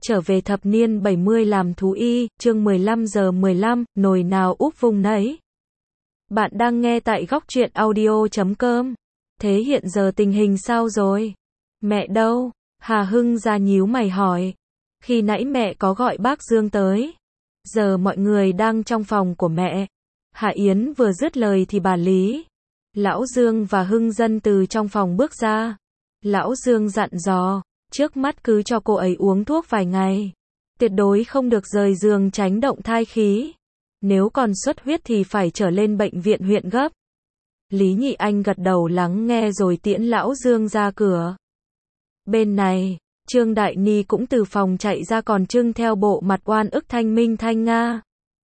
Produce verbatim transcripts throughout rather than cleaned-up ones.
trở về thập niên bảy mươi làm thú y, chương mười lăm giờ mười lăm, nồi nào úp vùng nấy. Bạn đang nghe tại góc truyện audio chấm com. Thế hiện giờ tình hình sao rồi? Mẹ đâu? Hà Hưng ra nhíu mày hỏi. Khi nãy mẹ có gọi bác Dương tới. Giờ mọi người đang trong phòng của mẹ. Hà Yến vừa dứt lời thì bà Lý, Lão Dương và Hưng Dân từ trong phòng bước ra. Lão Dương dặn dò, trước mắt cứ cho cô ấy uống thuốc vài ngày. Tuyệt đối không được rời giường tránh động thai khí. Nếu còn xuất huyết thì phải trở lên bệnh viện huyện gấp. Lý Nhị Anh gật đầu lắng nghe rồi tiễn Lão Dương ra cửa. Bên này, Trương Đại Ni cũng từ phòng chạy ra còn trưng theo bộ mặt oan ức thanh minh thanh nga.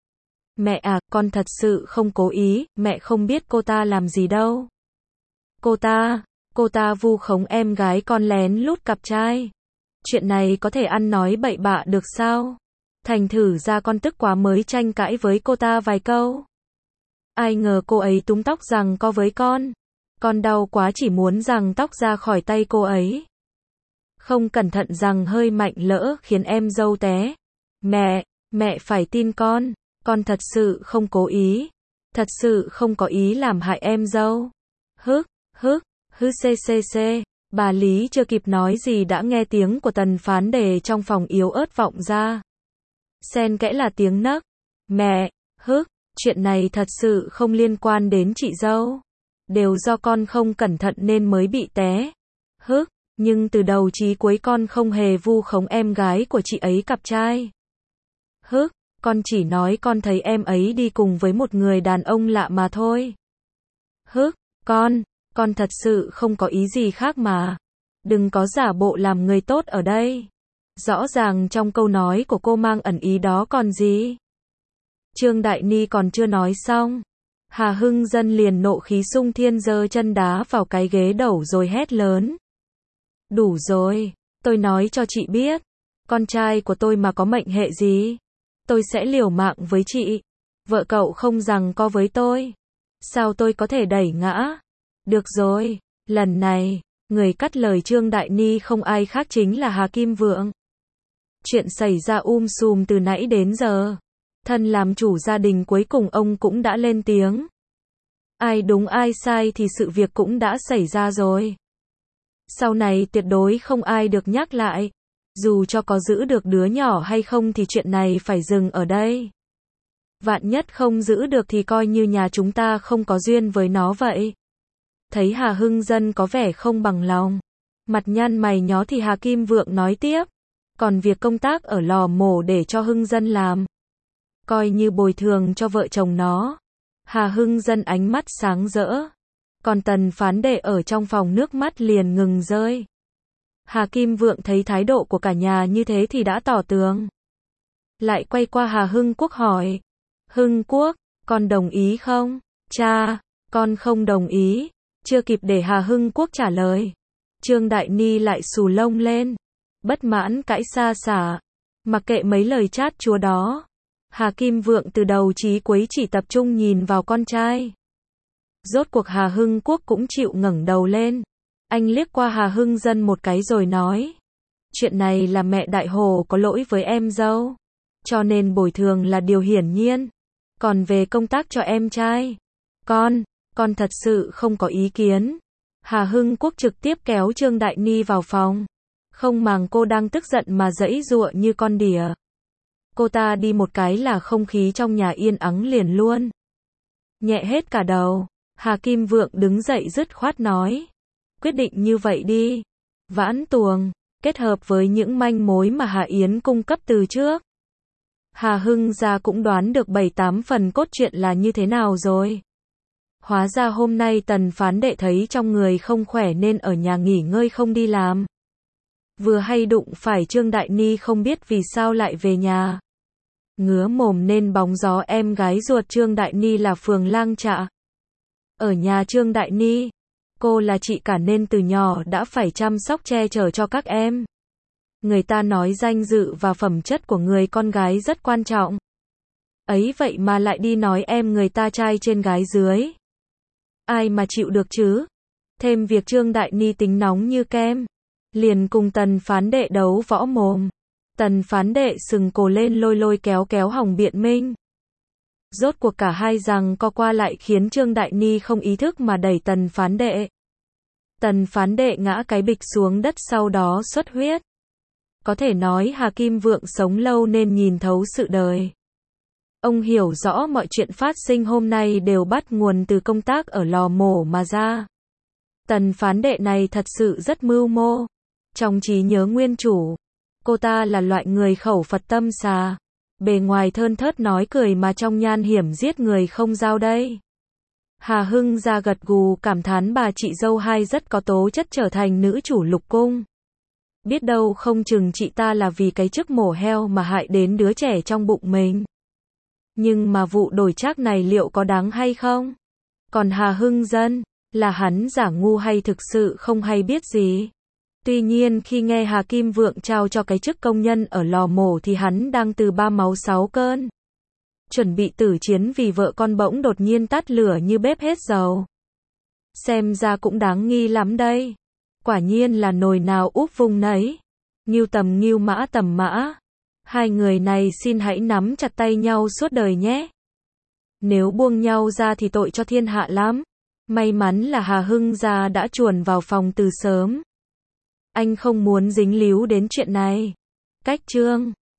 Mẹ à, con thật sự không cố ý, mẹ không biết cô ta làm gì đâu. Cô ta, cô ta vu khống em gái con lén lút cặp trai. Chuyện này có thể ăn nói bậy bạ được sao? Thành thử ra con tức quá mới tranh cãi với cô ta vài câu. Ai ngờ cô ấy túm tóc giằng co với con. Con đau quá chỉ muốn giằng tóc ra khỏi tay cô ấy. Không cẩn thận giằng hơi mạnh lỡ khiến em dâu té. Mẹ, mẹ phải tin con. Con thật sự không cố ý. Thật sự không có ý làm hại em dâu. Hức, hức, hứ xê xê xê. Bà Lý chưa kịp nói gì đã nghe tiếng của Tần Phán Đề trong phòng yếu ớt vọng ra. Xen kẽ là tiếng nấc. Mẹ, hức, chuyện này thật sự không liên quan đến chị dâu. Đều do con không cẩn thận nên mới bị té. Hức, nhưng từ đầu chí cuối con không hề vu khống em gái của chị ấy cặp trai. Hức, con chỉ nói con thấy em ấy đi cùng với một người đàn ông lạ mà thôi. Hức, con, con thật sự không có ý gì khác mà. Đừng có giả bộ làm người tốt ở đây. Rõ ràng trong câu nói của cô mang ẩn ý đó còn gì. Trương Đại Ni còn chưa nói xong. Hà Hưng Dân liền nộ khí xung thiên giơ chân đá vào cái ghế đầu rồi hét lớn. Đủ rồi, tôi nói cho chị biết. Con trai của tôi mà có mệnh hệ gì, tôi sẽ liều mạng với chị. Vợ cậu không giằng co với tôi, sao tôi có thể đẩy ngã. Được rồi, lần này, người cắt lời Trương Đại Ni không ai khác chính là Hà Kim Vượng. Chuyện xảy ra um sùm từ nãy đến giờ. Thân làm chủ gia đình cuối cùng ông cũng đã lên tiếng. Ai đúng ai sai thì sự việc cũng đã xảy ra rồi. Sau này tuyệt đối không ai được nhắc lại. Dù cho có giữ được đứa nhỏ hay không thì chuyện này phải dừng ở đây. Vạn nhất không giữ được thì coi như nhà chúng ta không có duyên với nó vậy. Thấy Hà Hưng Dân có vẻ không bằng lòng, mặt nhăn mày nhó thì Hà Kim Vượng nói tiếp. Còn việc công tác ở lò mổ để cho Hưng Dân làm, coi như bồi thường cho vợ chồng nó. Hà Hưng Dân ánh mắt sáng rỡ. Còn Tần Phán Đệ ở trong phòng nước mắt liền ngừng rơi. Hà Kim Vượng thấy thái độ của cả nhà như thế thì đã tỏ tường. Lại quay qua Hà Hưng Quốc hỏi. Hưng Quốc, con đồng ý không? Cha, con không đồng ý. Chưa kịp để Hà Hưng Quốc trả lời, Trương Đại Ni lại xù lông lên. Bất mãn cãi xa xả. Mặc kệ mấy lời chát chúa đó. Hà Kim Vượng từ đầu chí cuối chỉ tập trung nhìn vào con trai. Rốt cuộc Hà Hưng Quốc cũng chịu ngẩng đầu lên. Anh liếc qua Hà Hưng Dân một cái rồi nói. Chuyện này là mẹ Đại Hồ có lỗi với em dâu. Cho nên bồi thường là điều hiển nhiên. Còn về công tác cho em trai, Con, con thật sự không có ý kiến. Hà Hưng Quốc trực tiếp kéo Trương Đại Ni vào phòng. Không màng cô đang tức giận mà giãy giụa như con đỉa. Cô ta đi một cái là không khí trong nhà yên ắng liền luôn. Nhẹ hết cả đầu. Hà Kim Vượng đứng dậy dứt khoát nói. Quyết định như vậy đi. Vãn tuồng, kết hợp với những manh mối mà Hà Yến cung cấp từ trước. Hà Hưng gia cũng đoán được bảy tám phần cốt truyện là như thế nào rồi. Hóa ra hôm nay Tần Phán Đệ thấy trong người không khỏe nên ở nhà nghỉ ngơi không đi làm. Vừa hay đụng phải Trương Đại Ni không biết vì sao lại về nhà. Ngứa mồm nên bóng gió em gái ruột Trương Đại Ni là Phường Lang Trạ. Ở nhà Trương Đại Ni, cô là chị cả nên từ nhỏ đã phải chăm sóc che chở cho các em. Người ta nói danh dự và phẩm chất của người con gái rất quan trọng. Ấy vậy mà lại đi nói em người ta trai trên gái dưới. Ai mà chịu được chứ? Thêm việc Trương Đại Ni tính nóng như kem. Liền cùng Tần Phán Đệ đấu võ mồm. Tần phán đệ sừng cổ lên lôi lôi kéo kéo Hồng Biện Minh. Rốt cuộc cả hai rằng co qua lại khiến Trương Đại Ni không ý thức mà đẩy tần phán đệ. Tần phán đệ ngã cái bịch xuống đất sau đó xuất huyết. Có thể nói Hà Kim Vượng sống lâu nên nhìn thấu sự đời. Ông hiểu rõ mọi chuyện phát sinh hôm nay đều bắt nguồn từ công tác ở lò mổ mà ra. Tần phán đệ này thật sự rất mưu mô. Trong trí nhớ nguyên chủ, cô ta là loại người khẩu Phật tâm xà. Bề ngoài thơn thớt nói cười mà trong nhan hiểm giết người không giao đây. Hà Hưng ra gật gù cảm thán bà chị dâu hai rất có tố chất trở thành nữ chủ lục cung. Biết đâu không chừng chị ta là vì cái chức mổ heo mà hại đến đứa trẻ trong bụng mình. Nhưng mà vụ đổi trác này liệu có đáng hay không? Còn Hà Hưng Dân, là hắn giả ngu hay thực sự không hay biết gì? Tuy nhiên khi nghe Hà Kim Vượng trao cho cái chức công nhân ở lò mổ thì hắn đang từ ba máu sáu cơn. Chuẩn bị tử chiến vì vợ con bỗng đột nhiên tắt lửa như bếp hết dầu. Xem ra cũng đáng nghi lắm đây. Quả nhiên là nồi nào úp vùng nấy. Ngưu tầm ngưu mã tầm mã. Hai người này xin hãy nắm chặt tay nhau suốt đời nhé. Nếu buông nhau ra thì tội cho thiên hạ lắm. May mắn là Hà Hưng gia đã chuồn vào phòng từ sớm. Anh không muốn dính líu đến chuyện này. Cách chương